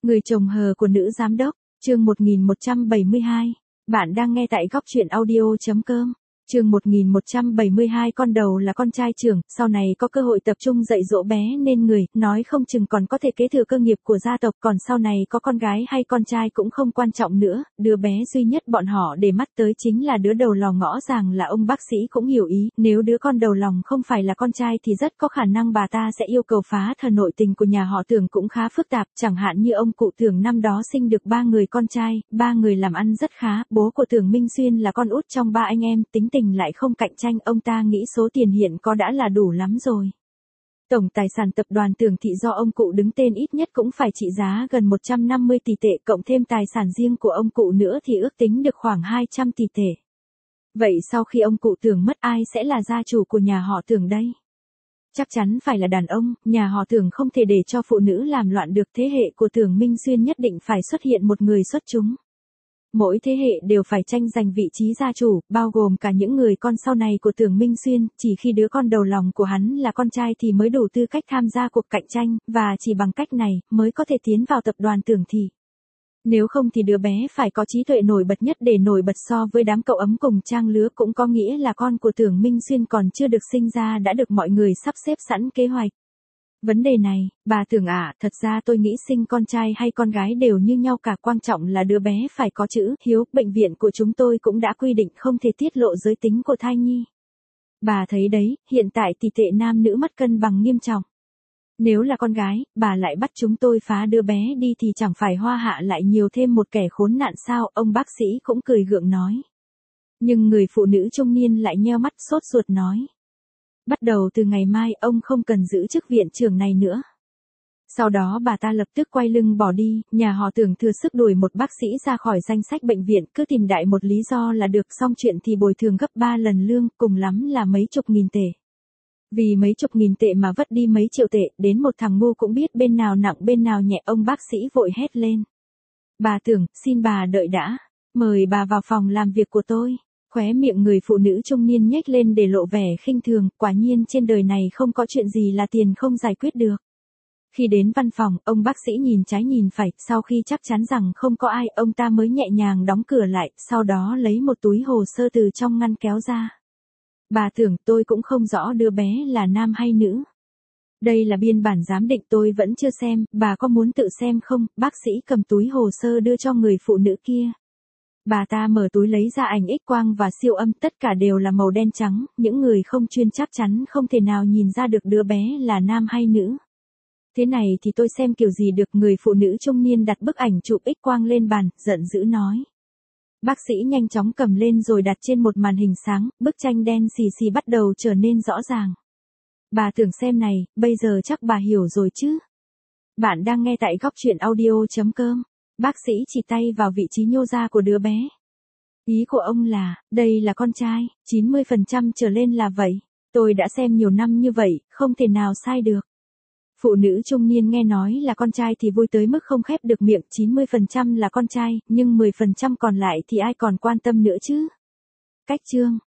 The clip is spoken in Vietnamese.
Người chồng hờ của nữ giám đốc, chương 1172. Bạn đang nghe tại góc truyện audio.com. Chương 1172. Con đầu là con trai trưởng, sau này có cơ hội tập trung dạy dỗ bé nên người, nói không chừng còn có thể kế thừa cơ nghiệp của gia tộc, còn sau này có con gái hay con trai cũng không quan trọng nữa, đứa bé duy nhất bọn họ để mắt tới chính là đứa đầu lò. Ngõ ràng là ông bác sĩ cũng hiểu ý, nếu đứa con đầu lòng không phải là con trai thì rất có khả năng bà ta sẽ yêu cầu phá thờ. Nội tình của nhà họ Tưởng cũng khá phức tạp, chẳng hạn như ông cụ Tưởng năm đó sinh được 3 người con trai, 3 người làm ăn rất khá, bố của Tưởng Minh Xuyên là con út trong 3 anh em, tính tình lại không cạnh tranh, ông ta nghĩ số tiền hiện có đã là đủ lắm rồi. Tổng tài sản tập đoàn Tưởng Thị do ông cụ đứng tên ít nhất cũng phải trị giá gần 150 tỷ tệ, cộng thêm tài sản riêng của ông cụ nữa thì ước tính được khoảng 200 tỷ tệ. Vậy sau khi ông cụ Tưởng mất, ai sẽ là gia chủ của nhà họ Tưởng đây? Chắc chắn phải là đàn ông, nhà họ Tưởng không thể để cho phụ nữ làm loạn được, thế hệ của Tưởng Minh Xuyên nhất định phải xuất hiện một người xuất chúng. Mỗi thế hệ đều phải tranh giành vị trí gia chủ, bao gồm cả những người con sau này của Tưởng Minh Xuyên, chỉ khi đứa con đầu lòng của hắn là con trai thì mới đủ tư cách tham gia cuộc cạnh tranh, và chỉ bằng cách này mới có thể tiến vào tập đoàn Tưởng Thị. Nếu không thì đứa bé phải có trí tuệ nổi bật nhất để nổi bật so với đám cậu ấm cùng trang lứa, cũng có nghĩa là con của Tưởng Minh Xuyên còn chưa được sinh ra đã được mọi người sắp xếp sẵn kế hoạch. Vấn đề này, bà Tưởng ạ, thật ra tôi nghĩ sinh con trai hay con gái đều như nhau cả, quan trọng là đứa bé phải có chữ hiếu, bệnh viện của chúng tôi cũng đã quy định không thể tiết lộ giới tính của thai nhi. Bà thấy đấy, hiện tại tỷ lệ nam nữ mất cân bằng nghiêm trọng. Nếu là con gái, bà lại bắt chúng tôi phá đứa bé đi thì chẳng phải hoa hạ lại nhiều thêm một kẻ khốn nạn sao, ông bác sĩ cũng cười gượng nói. Nhưng người phụ nữ trung niên lại nheo mắt sốt ruột nói. Bắt đầu từ ngày mai ông không cần giữ chức viện trưởng này nữa. Sau đó bà ta lập tức quay lưng bỏ đi, nhà họ Tưởng thừa sức đuổi một bác sĩ ra khỏi danh sách bệnh viện, cứ tìm đại một lý do là được, xong chuyện thì bồi thường gấp 3 lần lương, cùng lắm là mấy chục nghìn tệ. Vì mấy chục nghìn tệ mà vất đi mấy triệu tệ, đến một thằng ngu cũng biết bên nào nặng bên nào nhẹ, ông bác sĩ vội hét lên. Bà Tưởng, xin bà đợi đã, mời bà vào phòng làm việc của tôi. Khóe miệng người phụ nữ trung niên nhếch lên để lộ vẻ khinh thường, quả nhiên trên đời này không có chuyện gì là tiền không giải quyết được. Khi đến văn phòng, ông bác sĩ nhìn trái nhìn phải, sau khi chắc chắn rằng không có ai, ông ta mới nhẹ nhàng đóng cửa lại, sau đó lấy một túi hồ sơ từ trong ngăn kéo ra. Bà Tưởng, tôi cũng không rõ đứa bé là nam hay nữ. Đây là biên bản giám định, tôi vẫn chưa xem, bà có muốn tự xem không? Bác sĩ cầm túi hồ sơ đưa cho người phụ nữ kia. Bà ta mở túi lấy ra ảnh X-quang và siêu âm, tất cả đều là màu đen trắng, những người không chuyên chắc chắn không thể nào nhìn ra được đứa bé là nam hay nữ. Thế này thì tôi xem kiểu gì được, người phụ nữ trung niên đặt bức ảnh chụp X-quang lên bàn, giận dữ nói. Bác sĩ nhanh chóng cầm lên rồi đặt trên một màn hình sáng, bức tranh đen xì xì bắt đầu trở nên rõ ràng. Bà Tưởng xem này, bây giờ chắc bà hiểu rồi chứ. Bạn đang nghe tại góc truyện audio.com. Bác sĩ chỉ tay vào vị trí nhô ra của đứa bé. Ý của ông là, đây là con trai, 90% trở lên là vậy. Tôi đã xem nhiều năm như vậy, không thể nào sai được. Phụ nữ trung niên nghe nói là con trai thì vui tới mức không khép được miệng, 90% là con trai, nhưng 10% còn lại thì ai còn quan tâm nữa chứ. Cách chương.